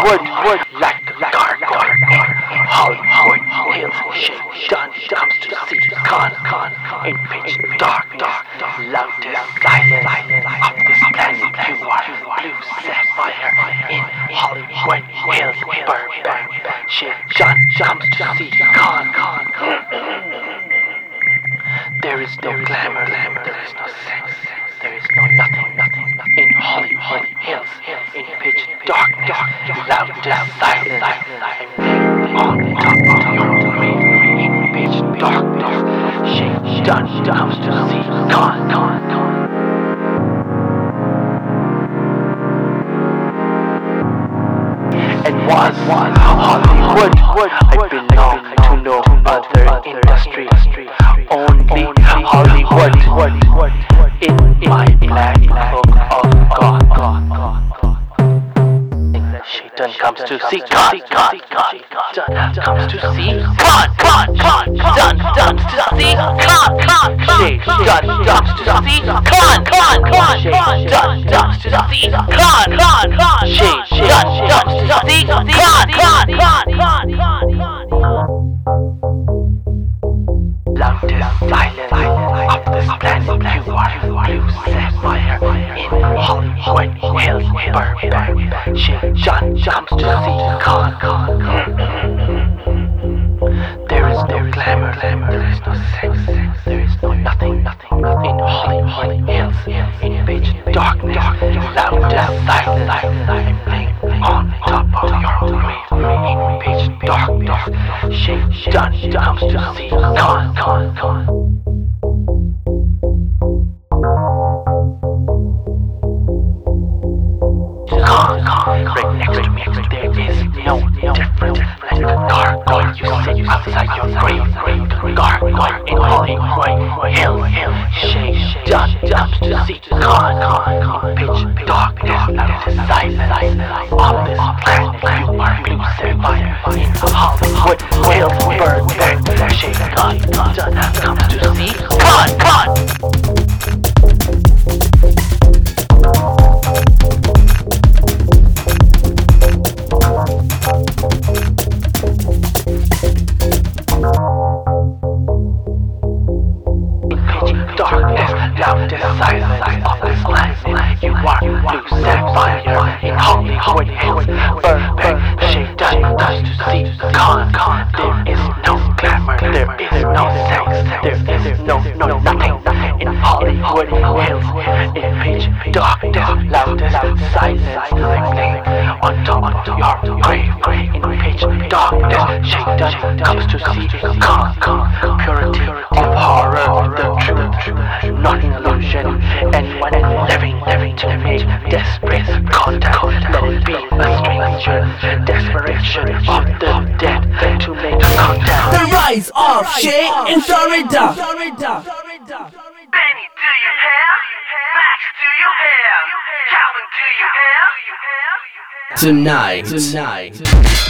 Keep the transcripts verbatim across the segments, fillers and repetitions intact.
Hollywood, like a gargoyle in Hollywood Hills. Shake done comes to see Con Con in pitch darkness, loudest silence of this planet. You are blue sapphire in Hollywood Hills, Burbank. Shake done comes to see Con Con. There is no glamour, there is no sex, there is no nothing, nothing, nothing in Hollywood Hills, in pitch darkness, loudest silence. I'm on top of your grave, in pitch darkness. Shake done comes to see Con Con Con. And was Hollywood, I belong to no other industry, only Hollywood in my black book of God. Shaitan comes to see God, God, God, God comes to see God, God, God, done, done to see God, God, Shaitan comes to see God, God, God, Shaitan comes to see God, God, God, Shaitan comes to see God, God, God, God. Loudest silence of this planet. You are blue sapphire in Hollywood Hills, Burbank. Shaitan comes to see Con Con. There is no glamour, there is no sex, there is no nothing, nothing in Hollywood Hills, in pitch darkness, loudest silence. I'm laying on top of your grave, in pitch darkness. Shaitan comes to see Con Con Con. Right next to me, there is no difference. Like a gargoyle, you sit outside your grave. Gargoyle in Hollywood Hills. Shaitan comes to see Con Con. Pitch darkness, loudest silence of this planet. You are blue sapphire in Hollywood Hills, Burbank. Shaitan comes to see Con Con. Loudest silence of this planet. You are blue sapphire in Hollywood Hills, Burbank. Shaitan comes to see Con Con. There is no glamour, there is no sex, there is no no nothing in Hollywood Hills, in pitch darkness, loudest silence. I'm laying on top of your grave, in pitch darkness. Shaitan comes to see Con Con. Purity of horror, the truth, not illusion. Anyone living, living to make desperate contact. Let it be a stranger. Desperation of the dead to make contact. The rise of Shay in Florida. Benny, do you have? Max, do you have? Calvin, do you have? Tonight, tonight.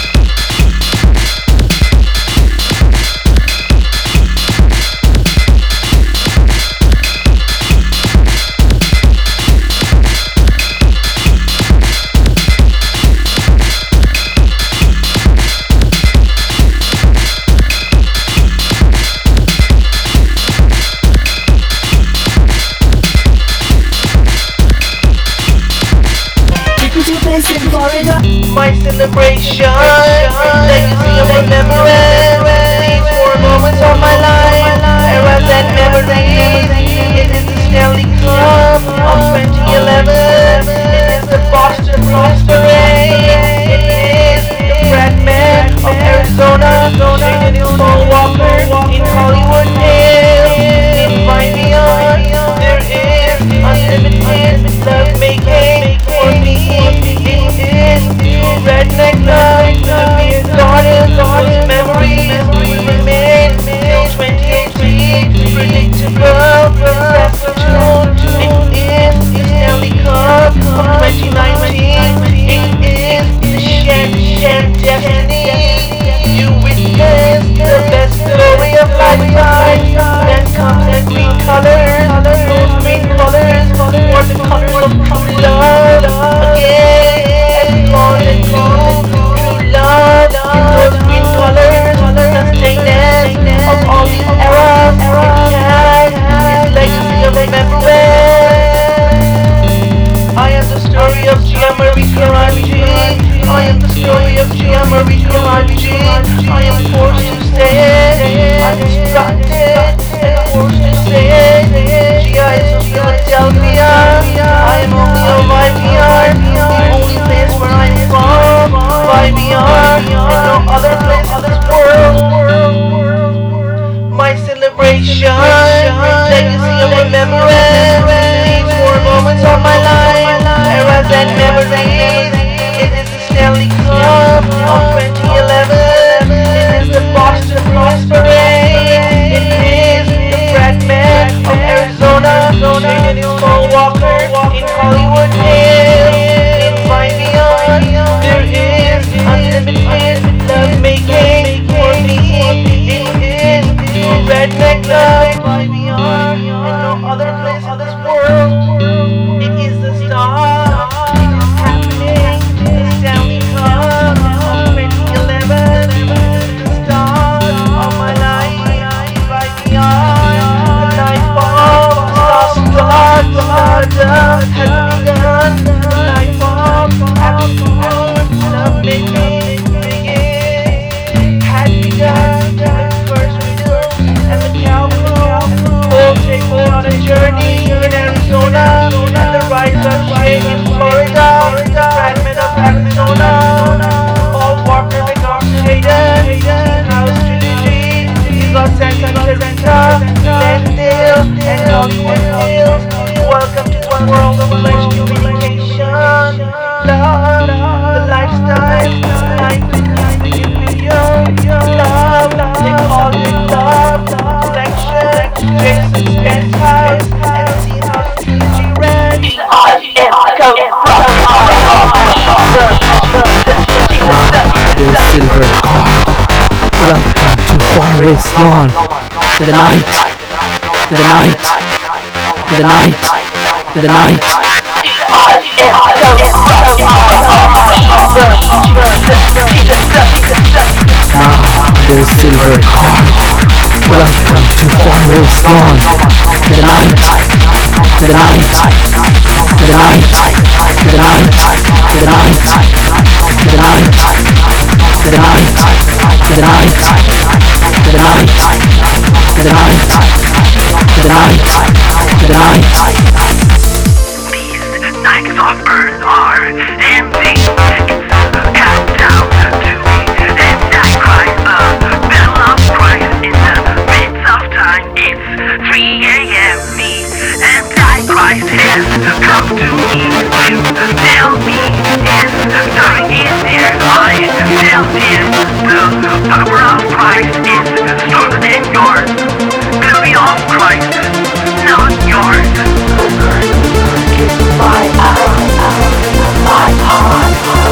In Florida, My celebration, legacy of remembrance. These four moments of my life, eras and memories. It is the Stanley Cup of twenty eleven. It is the Boston Masquerade. It is the fragment of Arizona, shaken in Paul Walker in Hollywood Hills. In Vineon, there is unlimited love making for me. Redneck love, the beer garden, those memories will remain till twenty eighteen. Predictable, satisfaction. It is the Stanley Cup of twenty nineteen. It is the Shan Shan destiny. You witness the best glory of lifetime. Then comes the green colors, those green colors, or the colors of true love. Again, and on and on. remembrance. These four moments of my life, eras and memories. It is the Stanley Cup of twenty eleven. It is the Boston Blues Parade. It is the fragment of Arizona. It is Paul Walker in Hollywood Hills. In my beyond, there is unlimited love making for me. It is the redneck love by beyond, and no other place in this world. It is the star. It is happening. The Stanley Cup of twenty eleven. The star of my life by beyond. The night bomb, star, star, star, has begun. The night bomb, happy hour, love making begin. Had begun with first wheels and the cowboy. We'll take on a journey in Arizona and the rise of Shay in Florida. The fragment of Arizona. Paul Walker incarcerated. House Trilogy is Los Santa Rita, Glendale, and Hollywood Hills. Welcome to the world of flesh communication. Love, the lifestyle, life is the video. Love, they call it love. Collection, Jason's penthouse, and see how Trilogy ran. The silver cord. Welcome to Forest Lawn. To the night. To the night. To the night. To the night. Ah, the silver cord. Welcome to Forest Lawn. To the night. To the night. To the night. To the night. To the night. To the night. To the night. To the night. To the night. To the night. To the night. To the night. These nights of earth are empty. It's a countdown to me, and I cry a bell of Christ in the midst of time. It's three a.m. me, and I Christ has come to me to tell me his time is near. I tell him the power of Christ is stronger than yours. Glory of Christ, not yours. My eyes, my heart,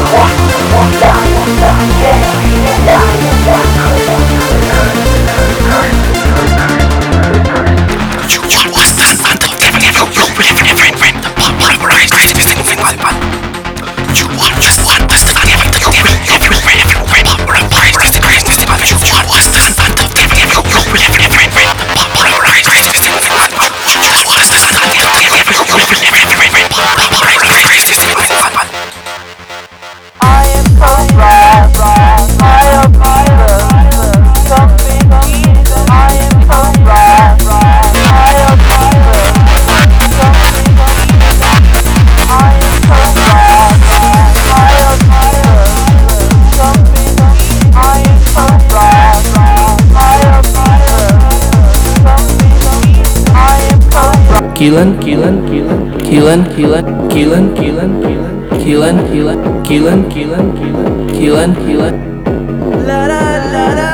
Keelan, Keelan, Keelan, Keelan, Keelan, Keelan, Keelan, Keelan, Keelan, Keelan, Keelan, Keelan, Keelan, Keelan. La la la la.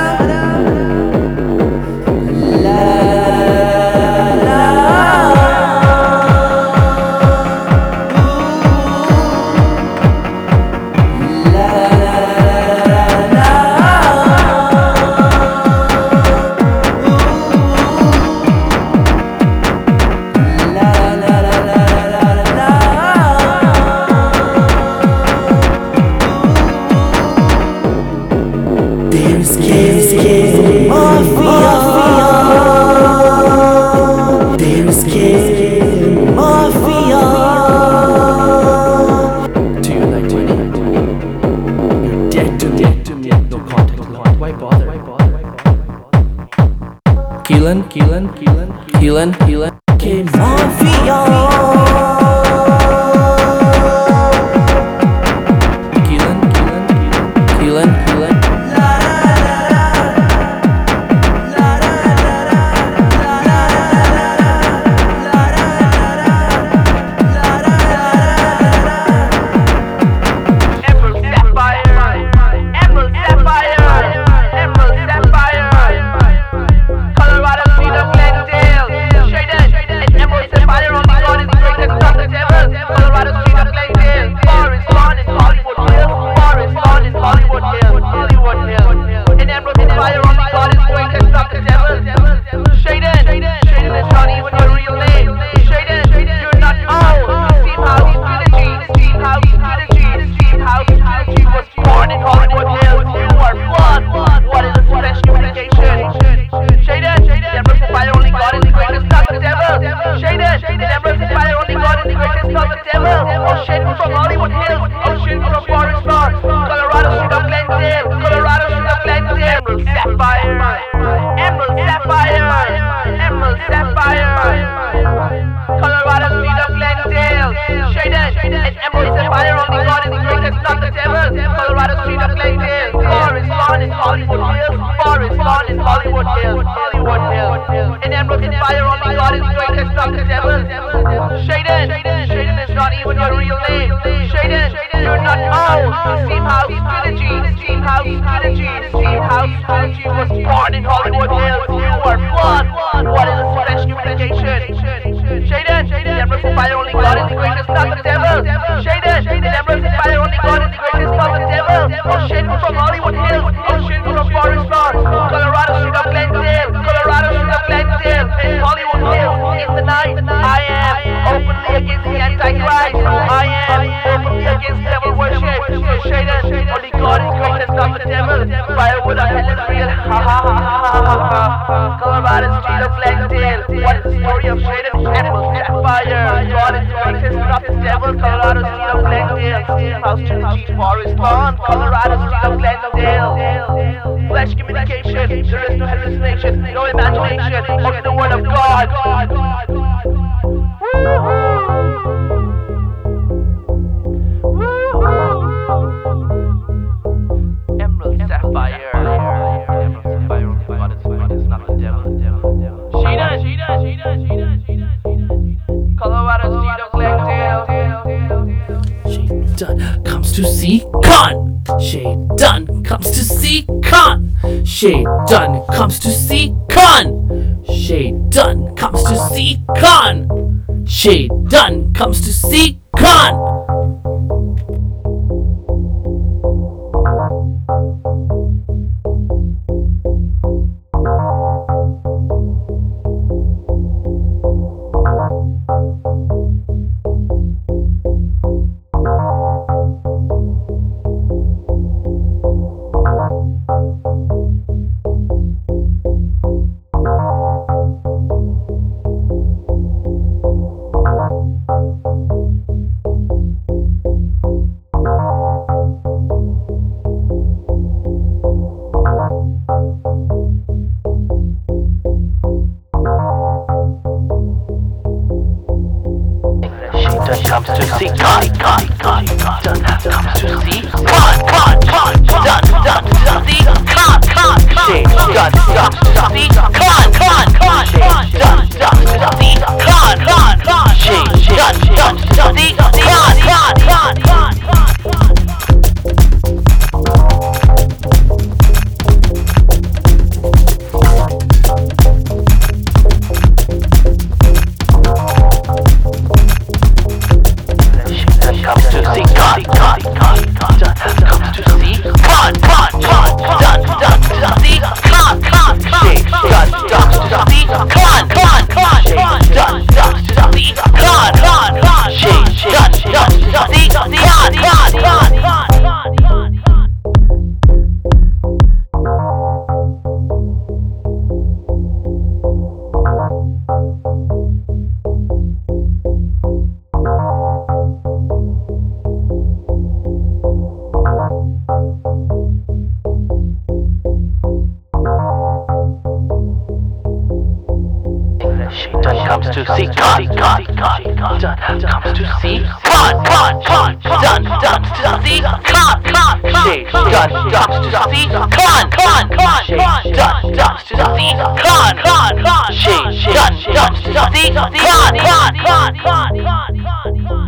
Keelan, Keelan, Keelan, Keelan, Keelan, Keelan, Mafia. Keelan, Keelan, Keelan, Keelan, Keelan. Colorado Street of Glendale, Forest Lawn in Hollywood Hills, Forest Lawn in Hollywood Hills, Hollywood Hills. In Emerald Fire, only God is greatest, not the devil. Shaden, Shaden is not even your real name. Shaden, you're not old. Steam House Trilogy, Steam House Trilogy, Steam House Trilogy was born in Hollywood Hills. You are blood. What is a fresh communication? Shaden, in Emerald Fire, only God is the greatest, not the devil. Shaden, in Emerald Fire, only God is the greatest, not the devil. Oh, Shaden from Hollywood Hills. Oh, Shaden from Forest Lawn, Colorado Street of Glendale, Colorado Street of Glendale, in Hollywood Hills. In the night, I am openly against the Antichrist. I am openly against devil worship. Shaden, only God is greatest, not the devil. Firewood of hell is real. Ha ha ha ha ha ha. Colorado Street of Glendale. What is the story of Shaden? Emerald Sapphire. God is greatest, not the devil. Colorado Street of Glendale. Steam House Trilogy, Forest Lawn, Colorado Street of Glendale. Flesh communication. There is no hallucination, no imagination. Only the word of God. Emerald Sapphire. Emerald Sapphire. God is greatest, not the devil. Sheena, Sheena, Sheena, Sheena, Sheena, Sheena. Colorado Street of Glendale. Shaden comes to see Khan. Shaden comes to see Khan. Shaden comes to see Khan. Shaden comes to see Khan. Shaden comes to see Khan. Comes to see God, God, God, God, comes to see God, God, God, done, done, done, see God, God, shade, done, done, see God, God, God, shade, done, done, see God, God, God, shade, done, done, see God, God, God, God. Comes to see God, God, God, God, comes to see God, God, God, done, done, done, see God, God, shade, done, done, see God, God, God, shade, done, done, see God, God, God, shade, done, done, see God, God, God, God. Comes to see God, God, God, God, comes to see God, God, God, done, done, done, see God, God, shade, done, comes to see God, God, God, shade, done, done, to see God, God, God, shade, done, done, to see God, God, God, God, God.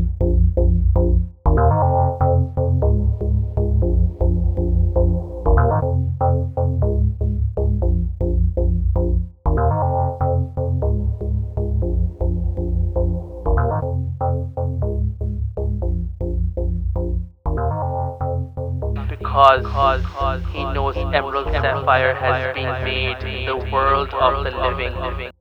Because he knows Emerald Sapphire has been made in the world of the living.